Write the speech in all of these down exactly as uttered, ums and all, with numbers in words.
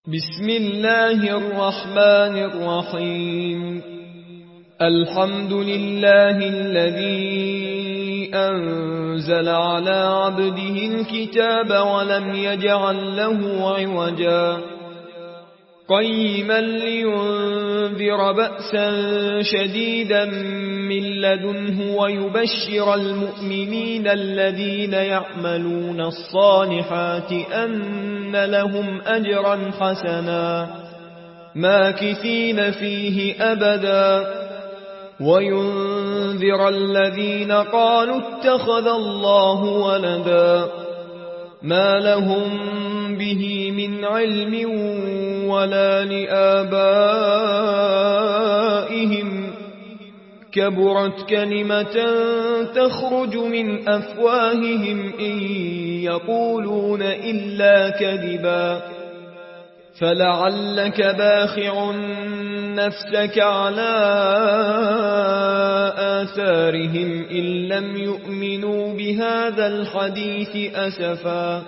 بسم الله الرحمن الرحيم. الحمد لله الذي أنزل على عبده الكتاب ولم يجعل له عوجا قيما لينذر بأسا شديدا من لدنه ويبشر المؤمنين الذين يعملون الصالحات أن لهم أجرا حسنا ماكثين فيه أبدا وينذر الذين قالوا اتخذ الله ولدا ما لهم به من علم ولا لآبائهم كبرت كلمة تخرج من أفواههم إن يقولون إلا كذبا فلعلك باخع نفسك على آثارهم إن لم يؤمنوا بهذا الحديث أسفا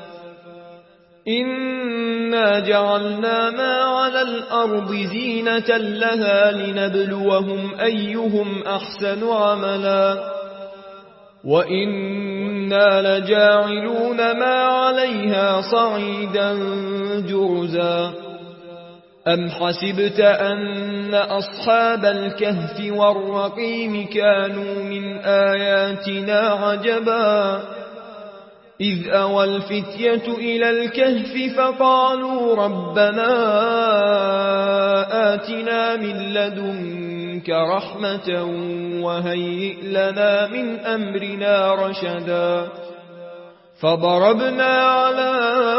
إنا جعلنا ما على الأرض زينة لها لنبلوهم أيهم أحسن عملا وإنا لجاعلون ما عليها صعيدا جرزا أم حسبت أن أصحاب الكهف والرقيم كانوا من آياتنا عجبا إذ أوى الفتية إلى الكهف فقالوا ربنا آتنا من لدنك رحمة وهيئ لنا من أمرنا رشدا فضربنا على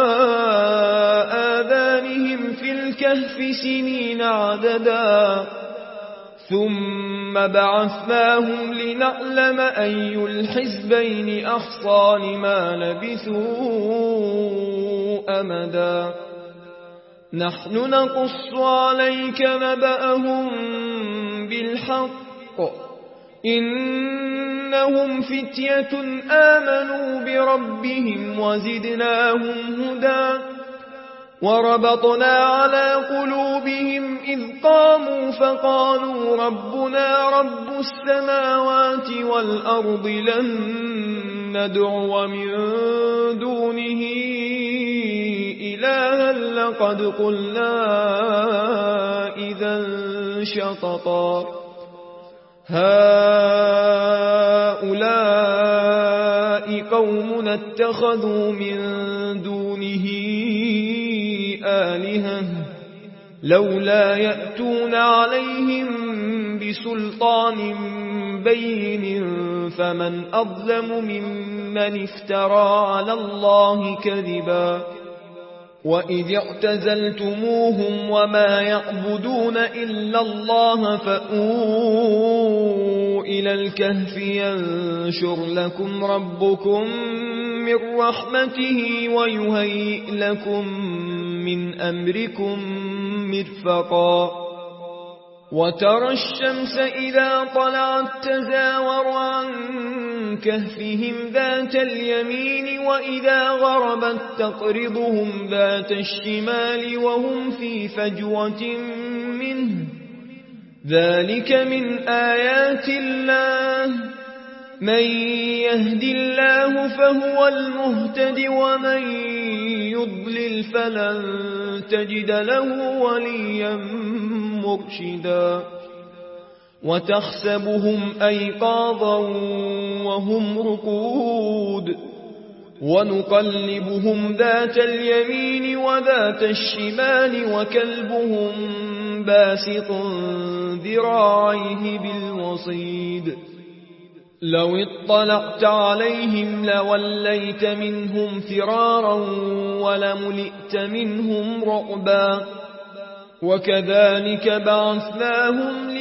آذانهم في الكهف سنين عددا ثم بعثناهم لنعلم أي الحزبين أحصى لما لبثوا أمدا نحن نقص عليك نبأهم بالحق إنهم فتية آمنوا بربهم وزدناهم هدى وربطنا على قلوبهم إذ قاموا فقالوا ربنا رب السماوات والأرض لن ندعو من دونه إلها لقد قلنا إذا شططا هؤلاء قومنا اتخذوا من دونه آلهة لولا يأتون عليهم بسلطان بين فمن أظلم ممن افترى على الله كذبا وإذ اعتزلتموهم وما يعبدون إلا الله فأووا إلى الكهف ينشر لكم ربكم من رحمته ويهيئ لكم من أمركم مرفقا وترى الشمس إذا طلعت تزاور عن كهفهم ذات اليمين وإذا غربت تقرضهم ذات الشمال وهم في فجوة منه ذلك من آيات الله من يهد الله فهو المهتد ومن يضلل فلن تجد له وليا مرشدا وتحسبهم أيقاظا وهم رقود ونقلبهم ذات اليمين وذات الشمال وكلبهم باسط ذراعيه بالوصيد لو اطلعت عليهم لوليت منهم فرارا ولملئت منهم رعبا وكذلك بعثناهم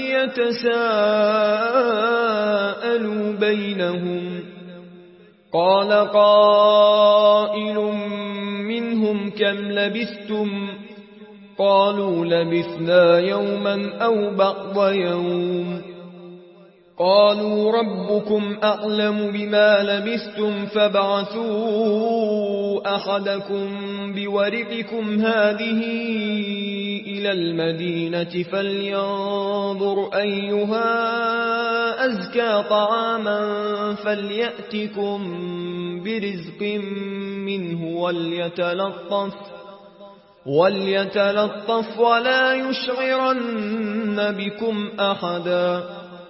ليتساءلوا بينهم قال قائل منهم كم لبثتم قالوا لبثنا يوما أو بعض يوم قالوا ربكم أعلم بما لبثتم فابعثوا أحدكم بورقكم هذه إلى المدينة فلينظر أيها أزكى طعاما فليأتكم برزق منه وليتلطف وليتلطف ولا يشعرن بكم أحدا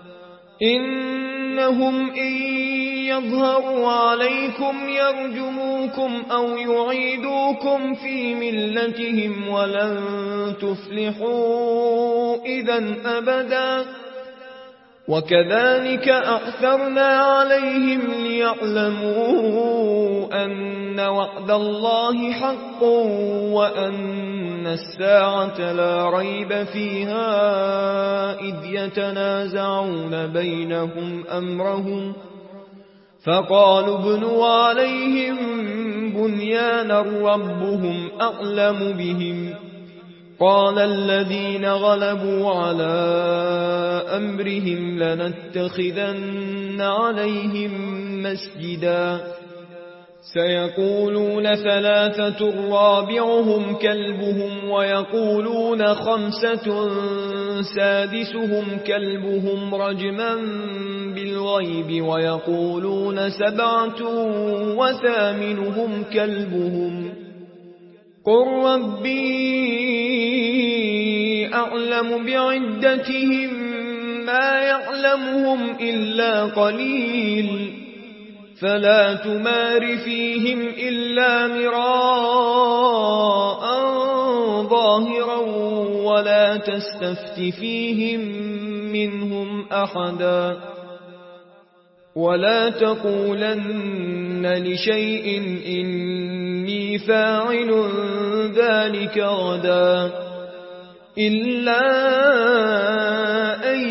إنهم إن يظهروا عليكم يرجموكم أو يعيدوكم في ملتهم ولن تفلحوا إذا أبدا وكذلك أعثرنا عليهم ليعلموا أن وعد الله حق وأن الساعة لا ريب فيها إذ يتنازعون بينهم أمرهم فقالوا ابنوا عليهم بنيانا ربهم أعلم بهم قال الذين غلبوا على أمرهم لنتخذن عليهم مسجدا سيقولون ثلاثة رابعهم كلبهم ويقولون خمسة سادسهم كلبهم رجما بالغيب ويقولون سبعة وثامنهم كلبهم قل ربي أعلم بعدتهم ما يعلمهم إلا قليل فلا تمار فيهم إلا مراء ظاهرا ولا تستفت فيهم منهم أحدا ولا تقولن لشيء إني فاعل ذلك غدا إلا أن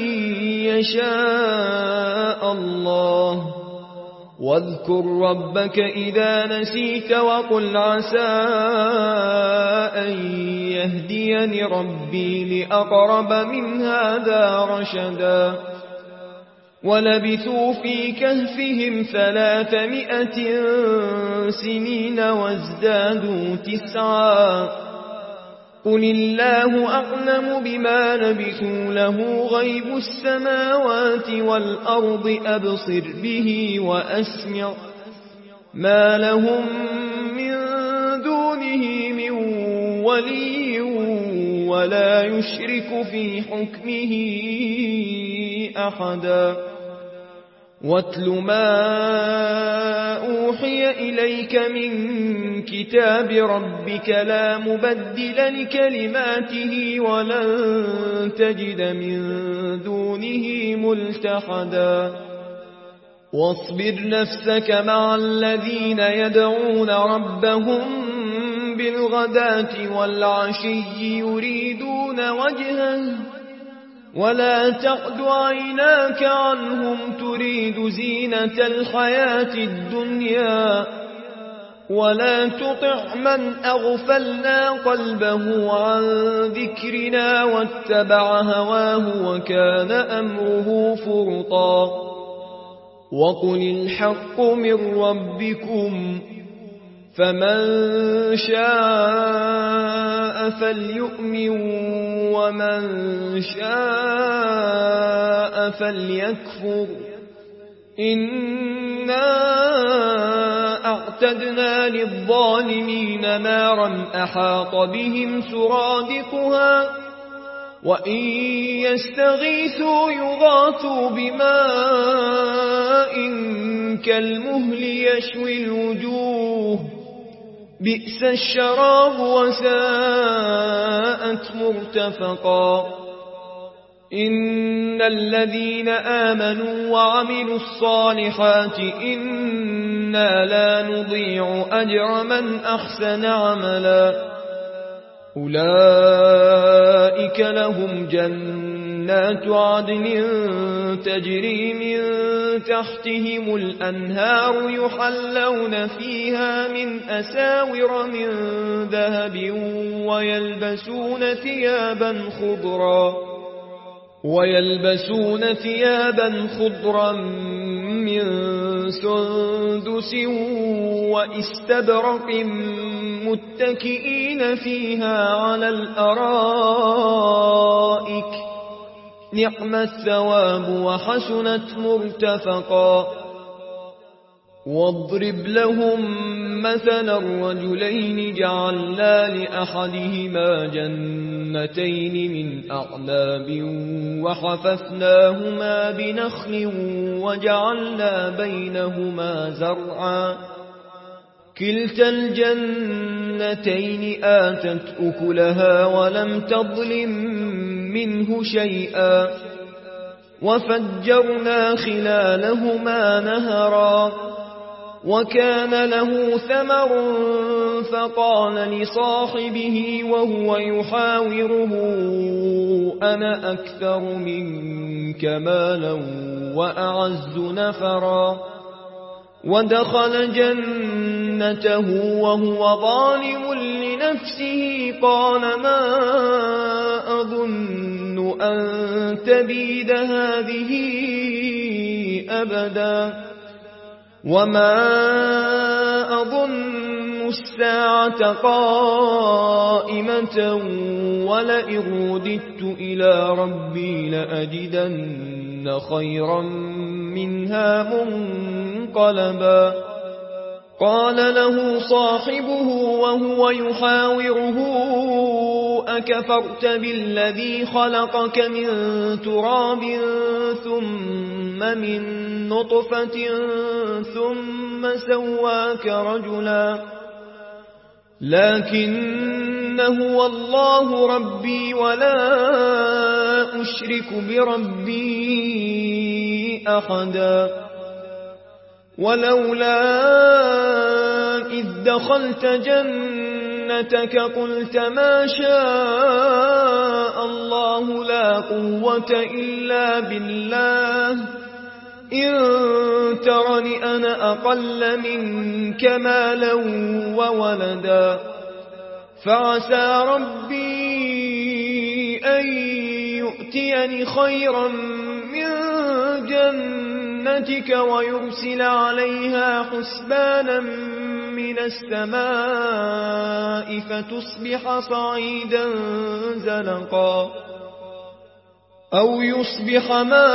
يشاء الله واذكر ربك إذا نسيت وقل عسى أن يهديني ربي لأقرب من هذا رشدا ولبثوا في كهفهم ثلاثمائة سنين وازدادوا تسعا قل الله أعلم بما لبثوا له غيب السماوات والأرض أبصر به وأسمع ما لهم من دونه من ولي ولا يشرك في حكمه أحدا واتل ما أوحي إليك من كتاب ربك لا مبدل لكلماته ولن تجد من دونه ملتحدا واصبر نفسك مع الذين يدعون ربهم بالغداة والعشي يريدون وجهه ولا تعد عيناك عنهم تريد زينة الحياة الدنيا ولا تطع من أغفلنا قلبه عن ذكرنا واتبع هواه وكان أمره فرطا وقل الحق من ربكم فمن شاء فليؤمن ومن شاء فليكفر إنا أعتدنا للظالمين نارا أحاط بهم سرادقها وإن يستغيثوا يغاثوا بماء كالمهل يشوي الوجوه بئس الشراب وساءت مرتفقا إن الذين آمنوا وعملوا الصالحات إنا لا نضيع أجر من أحسن عملا أولئك لهم جنات عدن تجري من تحتهم الأنهار يحلون فيها من أساور من ذهب ويلبسون ثيابا خضرا ويلبسون ثيابا خضرا من سندس واستبرق متكئين فيها على الأرائك نعم الثواب وحسنت مرتفقا واضرب لهم مثلا الرجلين جعلنا لأحدهما جنتين من أعناب وحففناهما بنخل وجعلنا بينهما زرعا كلتا الجنتين آتت أكلها ولم تظلم منه شيئا وفجرنا خلالهما نهرا وكان له ثمر فقال لصاحبه وهو يحاوره أنا أكثر منك مالا وأعز نفرا ودخل جنته وهو ظالم لنفسه قال ما أظن أن تبيد هذه أبدا وما أظن الساعة قائمة ولئن رددت إلى ربي لأجدن خيرا منها منقلبا قال له صاحبه وهو يحاوره أكفرت بالذي خلقك من تراب ثم من نطفة ثم سواك رجلا لكن هو الله ربي ولا أشرك بربي أحدا ولولا إذ دخلت جنتك قلت ما شاء الله لا قوة إلا بالله إن ترني أنا أقل منك مالا وولدا فعسى ربي أن يؤتيني خيرا من جنتك ويرسل عليها حسبانا من السماء فتصبح صعيدا زلقا أو يصبح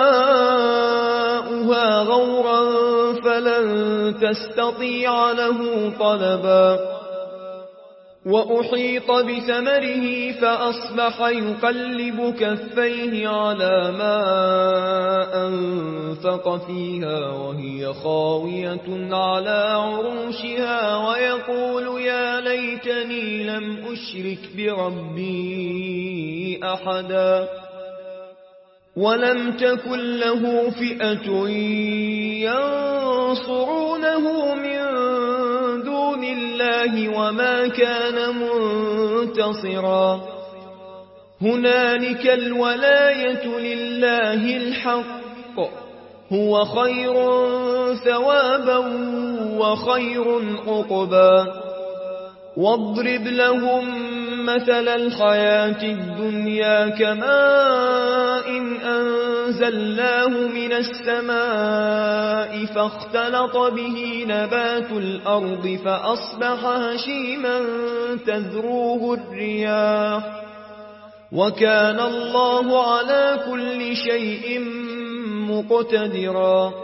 ماؤها غورا فلن تستطيع له طلبا وأحيط بثمره فأصبح يقلب كفيه على ما أنفق فيها وهي خاوية على عروشها ويقول يا ليتني لم أشرك بربي أحدا ولم تكن له فئة ينصرونه من دون الله وما كان منتصرا هنالك الولاية لله الحق هو خير ثوابا وخير عقبا واضرب لهم مثل الحياة الدنيا كماء إن أنزلناه من السماء فاختلط به نبات الأرض فأصبح هشيما تذروه الرياح وكان الله على كل شيء مقتدرا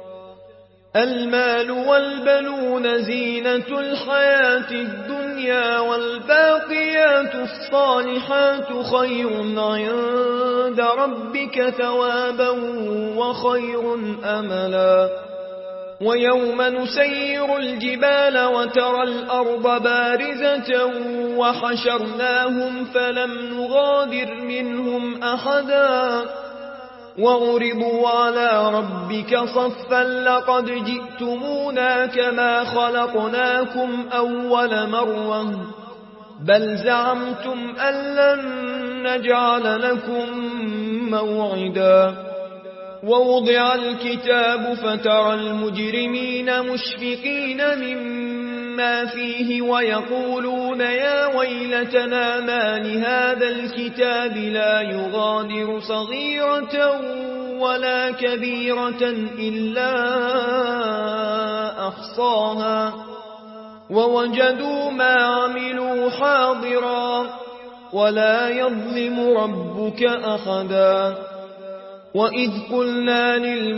المال والبنون زينة الحياة الدنيا والباقيات الصالحات خير عند ربك ثوابا وخير أملا ويوم نسير الجبال وترى الأرض بارزة وحشرناهم فلم نغادر منهم أحدا وعرضوا على ربك صفا لقد جئتمونا كما خلقناكم أول مرة بل زعمتم أن لن نجعل لكم موعدا ووضع الكتاب فترى المجرمين مشفقين مما فيه ويقولون يا ويلتنا ما لهذا الكتاب لا يغادر صغيرة ولا كبيرة إلا أحصاها ووجدوا ما عملوا حاضرا ولا يظلم ربك أحدا وإذ قلنا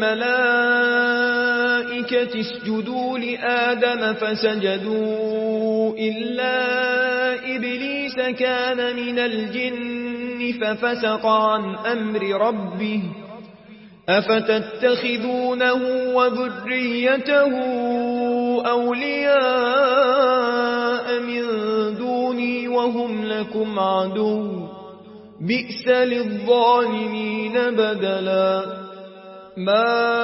للملائكة اسجدوا لآدم فسجدوا إلا إبليس كان من الجن ففسق عن أمر ربه أفتتخذونه وذريته أولياء من دوني وهم لكم عدو بئس للظالمين بدلا ما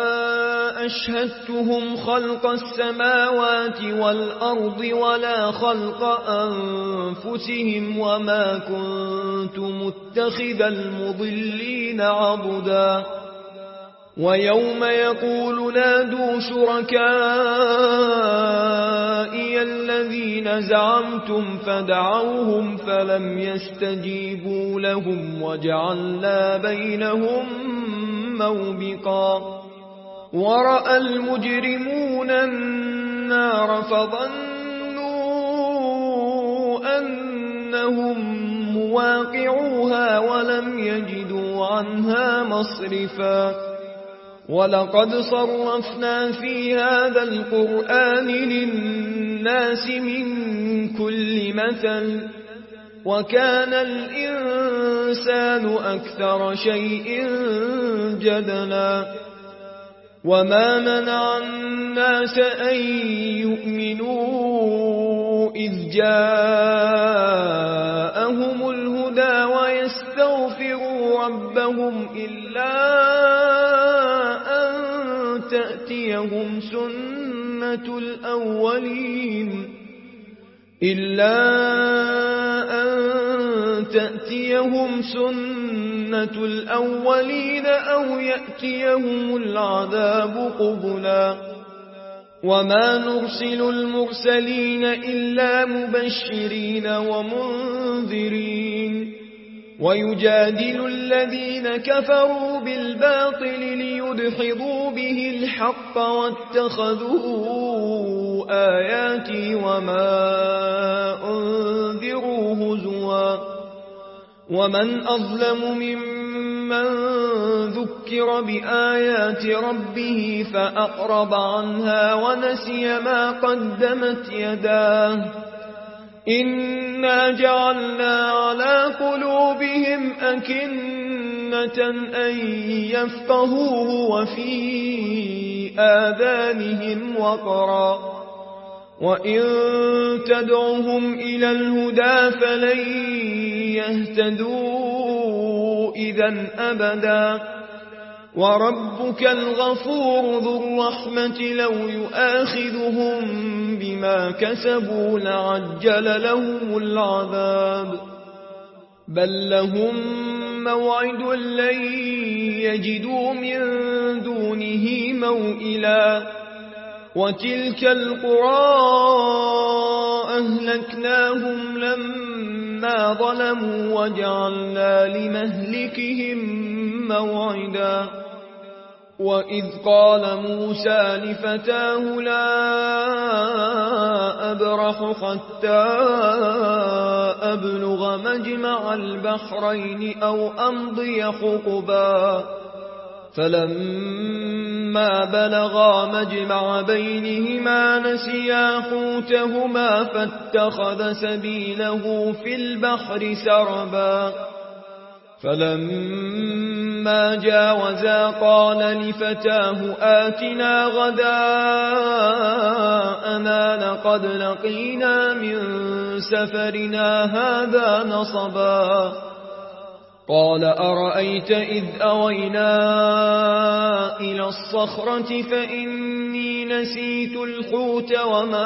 أشهدتهم خلق السماوات والأرض ولا خلق أنفسهم وما كنت متخذ المضلين عضدا ويوم يقول نادوا شركائي الذين زعمتم فدعوهم فلم يستجيبوا لهم وجعلنا بينهم موبقا ورأى المجرمون النار فظنوا أنهم مواقعوها ولم يجدوا عنها مصرفا ولقد صرفنا في هذا القرآن للناس من كل مثل وكان الإنسان أكثر شيء جدلا وما منع الناس أن يؤمنوا إذ جاءهم الهدى ويستغفروا ربهم إلا أن تأتيهم سنة الأولين إلا أن تأتيهم سنة الأولين أو يأتيهم العذاب قبلا وما نرسل المرسلين إلا مبشرين ومنذرين ويجادل الذين كفروا بالباطل ليدحضوا به الحق واتخذوا آياتي وما أنذروا هزوا ومن أظلم ممن ذكر بآيات ربه فأعرض عنها ونسي ما قدمت يداه إنا جعلنا على قلوبهم أكنة أن يفقهوه وفي آذانهم وقرا وإن تدعهم إلى الهدى فلن يهتدوا إذا أبدا وربك الغفور ذو الرحمة لو يؤاخذهم بما كسبوا لعجل لهم العذاب بل لهم موعد لن يجدوا من دونه موئلا وتلك القرى أهلكناهم لما ظلموا وجعلنا لمهلكهم موعدا وإذ قال موسى لفتاه لا أبرح حتى أبلغ مجمع البحرين أو أمضي حقبا فلما بلغا مجمع بينهما نسيا حوتهما فاتخذ سبيله في البحر سربا فلما جاوزا قال لفتاه آتنا غداءنا لقد لقينا من سفرنا هذا نصبا قال أرأيت إذ أوينا إلى الصخرة فإني نسيت الحوت وما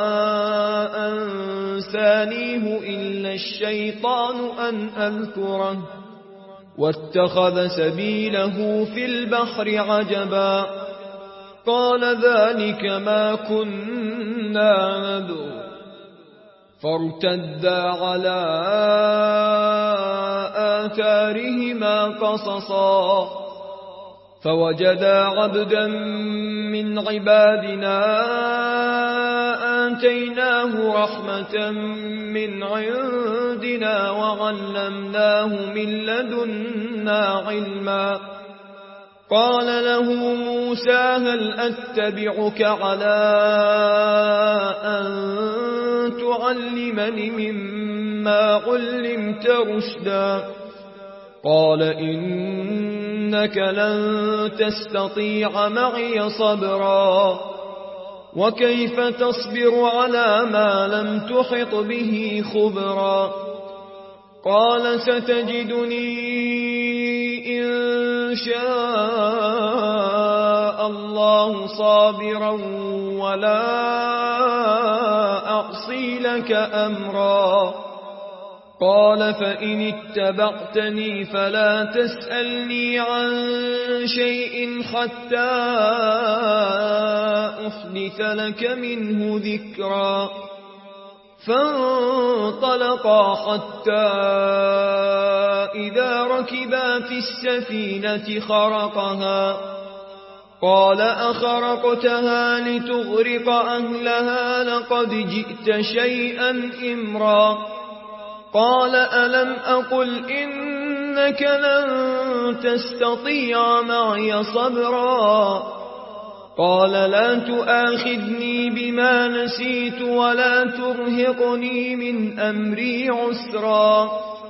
أنسانيه إلا الشيطان أن أذكره واتخذ سبيله في البحر عجبا قال ذلك ما كنا نبغي فارتدا على آثارهما قصصا فوجدا عبدا من عبادنا آتيناه رحمة من عندنا وعلمناه من لدنا علما قال له موسى هل أتبعك على أن تعلمني مما علمت رشدا قال إنك لن تستطيع معي صبرا وكيف تصبر على ما لم تحط به خبرا قال ستجدني إن شاء الله صابرا ولا أعصي لك أمرا قال فإن اتبعتني فلا تسألني عن شيء حتى أحدث لك منه ذكرا فانطلقا حتى إذا ركبا في السفينة خرقها قال أخرقتها لتغرق أهلها لقد جئت شيئا إمرا قال ألم أقل إنك لن تستطيع معي صبرا قال لا تؤاخذني بما نسيت ولا ترهقني من أمري عسرا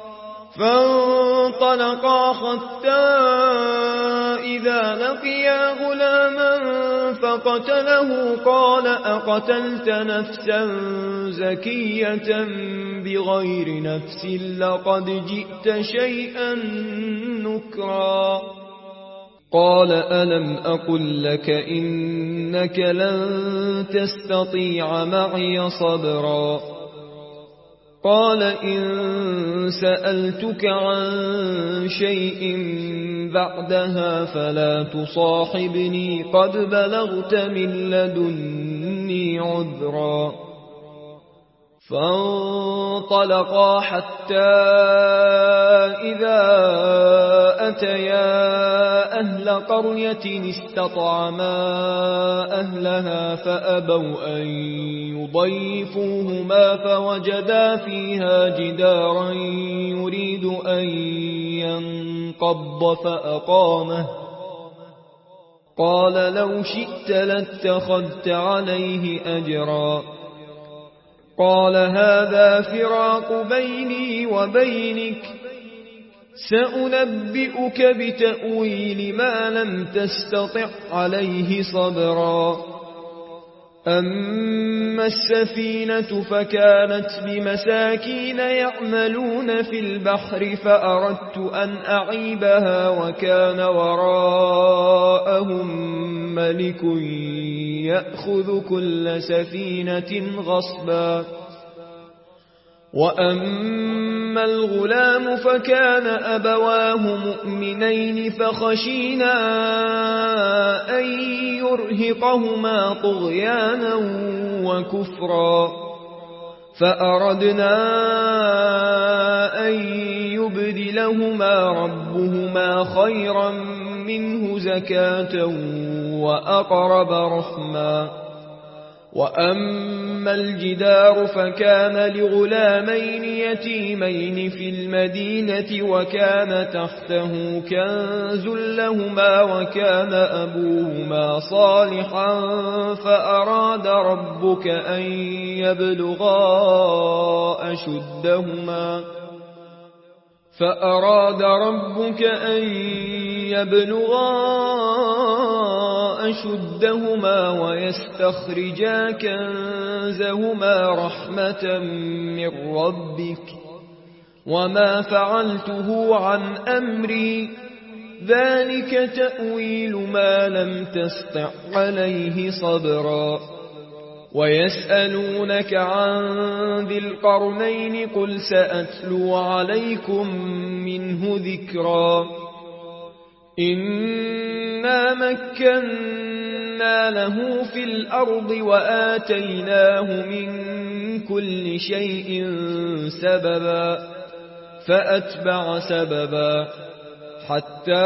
فانطلقا حتى إذا لقيا غلاما فقتله قال أقتلت نفسا زكية بغير نفس لقد جئت شيئا نكرا قال ألم أقل لك إنك لن تستطيع معي صبرا قال إن سألتك عن شيء بعدها فلا تصاحبني قد بلغت من لدني عذرا فانطلقا حتى إذا أتيا أهل قرية استطعما أهلها فأبوا أن يضيفوهما فوجدا فيها جدارا يريد أن ينقض فأقامه قال لو شئت لاتخذت عليه أجرا قال هذا فراق بيني وبينك سأنبئك بتأويل ما لم تستطع عليه صبرا أما السفينة فكانت بمساكين يعملون في البحر فأردت أن أعيبها وكان وراءهم ملك يأخذ كل سفينة غصبا وأما الغلام فكان أبواه مؤمنين فخشينا أن يرهقهما طغيانا وكفرا فأردنا أن يبدلهما ربهما خيرا منه زكاة وأقرب رحما وأما الجدار فكان لغلامين يتيمين في المدينة وكان تحته كنز لهما وكان أبوهما صالحا فأراد ربك أن يبلغا أشدهما فأراد ربك أن يبلغا أشدهما ويستخرجا كنزهما رحمة من ربك وما فعلته عن أمري ذلك تأويل ما لم تستطع عليه صبرا ويسألونك عن ذي القرنين قل سأتلو عليكم منه ذكرا إنا مكنا له في الأرض وآتيناه من كل شيء سببا فأتبع سببا حتى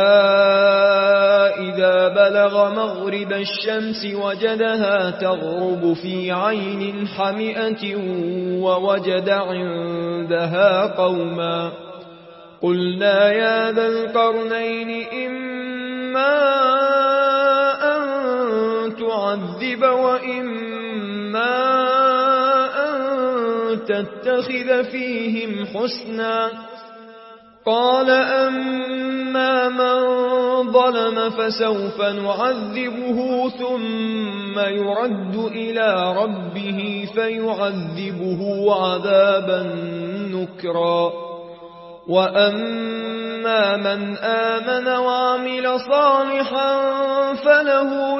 إذا بلغ مغرب الشمس وجدها تغرب في عين حمئة ووجد عندها قوما قلنا يا ذا القرنين إما أن تعذب وإما أن تتخذ فيهم حسنا قال أما من ظلم فسوف نعذبه ثم يرد إلى ربه فيعذبه عذابا نكرا وأما من آمن وعمل صالحا فله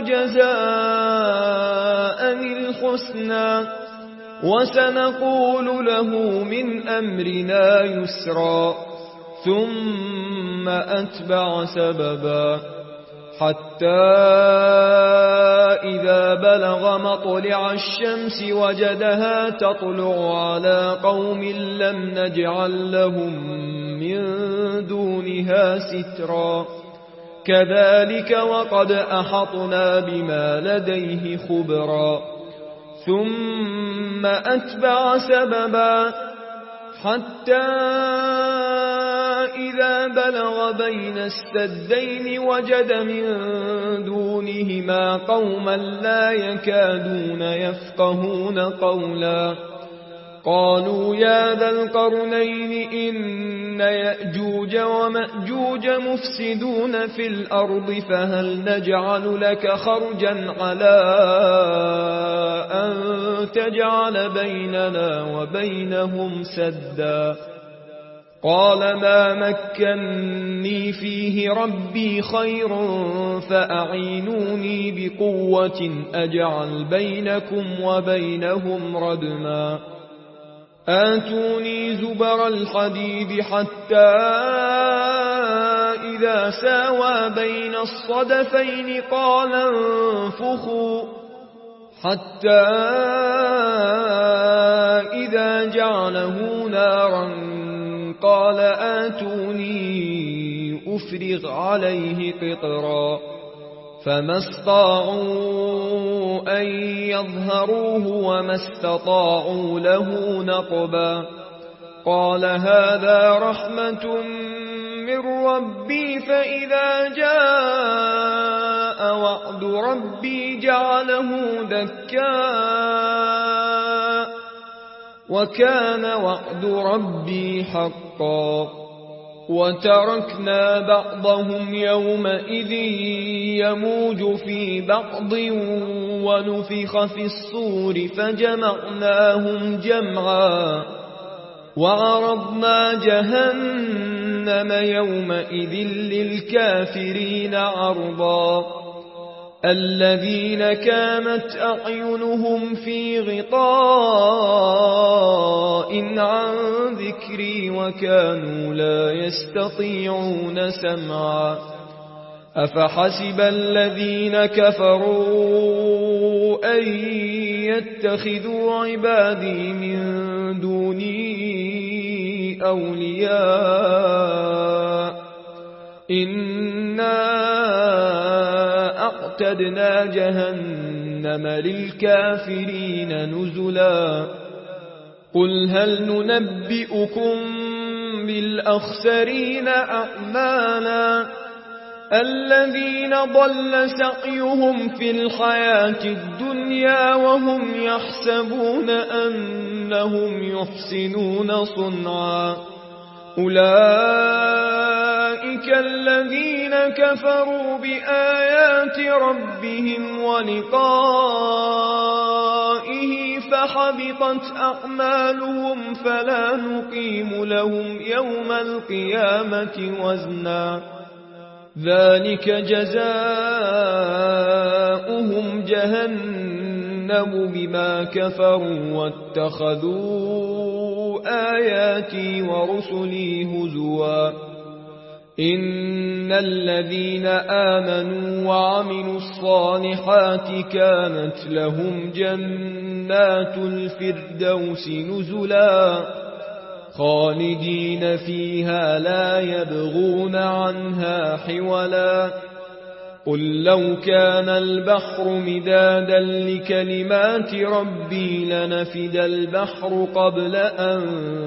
جزاء الحسنى وسنقول له من أمرنا يسرا ثم أتبع سببا حتى إذا بلغ مطلع الشمس وجدها تطلع على قوم لم نجعل لهم من دونها سترا كذلك وقد أحطنا بما لديه خبرا ثم أتبع سببا حتى إذا بلغ بين السدين وجد من دونهما قوما لا يكادون يفقهون قولا قالوا يا ذا القرنين إن يأجوج ومأجوج مفسدون في الأرض فهل نجعل لك خرجا على أن تجعل بيننا وبينهم سدا قال ما مكني فيه ربي خير فأعينوني بقوة أجعل بينكم وبينهم ردما آتوني زبر الحديد حتى إذا ساوى بين الصدفين قال انفخوا حتى إذا جعله نارا قال آتوني أفرغ عليه قطرا فما استطاعوا أن يظهروه وما استطاعوا له نقبا قال هذا رحمة من ربي فإذا جاء وعد ربي جعله دكا وكان وعد ربي حقا وتركنا بعضهم يومئذ يموج في بعض ونفخ في الصور فجمعناهم جمعا وعرضنا جهنم يومئذ للكافرين عرضا الذين كانت أعينهم في غطاء عن ذكري وكانوا لا يستطيعون سمعا أفحسب الذين كفروا أن يتخذوا عبادي من دوني أولياء إنا أعتدنا جهنم للكافرين نزلا قل هل ننبئكم بالأخسرين أعمالا الذين ضل سعيهم في الحياة الدنيا وهم يحسبون أنهم يحسنون صنعا أولئك الذين كفروا بآيات ربهم ولقائه فحبطت أعمالهم فلا نقيم لهم يوم القيامة وزنا ذلك جزاؤهم جهنم بما كفروا واتخذوا آياتي ورسلي هزوا إن الذين آمنوا وعملوا الصالحات كانت لهم جنات الفردوس نزلا خالدين فيها لا يبغون عنها حولا قل لو كان البحر مدادا لكلمات ربي لنفد البحر قبل أن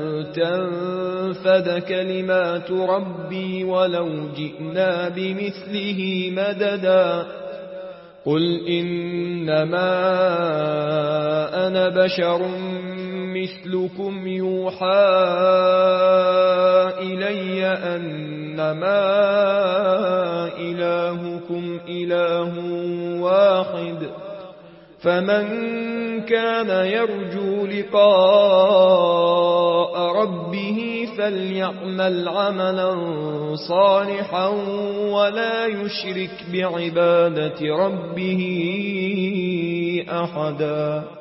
تنفد كلمات ربي ولو جئنا بمثله مددا قل إنما أنا بشر مثلكم يوحى إلي أنما إلهكم إله واحد فمن كان يرجو لقاء ربه فليعمل عملا صالحا ولا يشرك بعبادة ربه أحدا.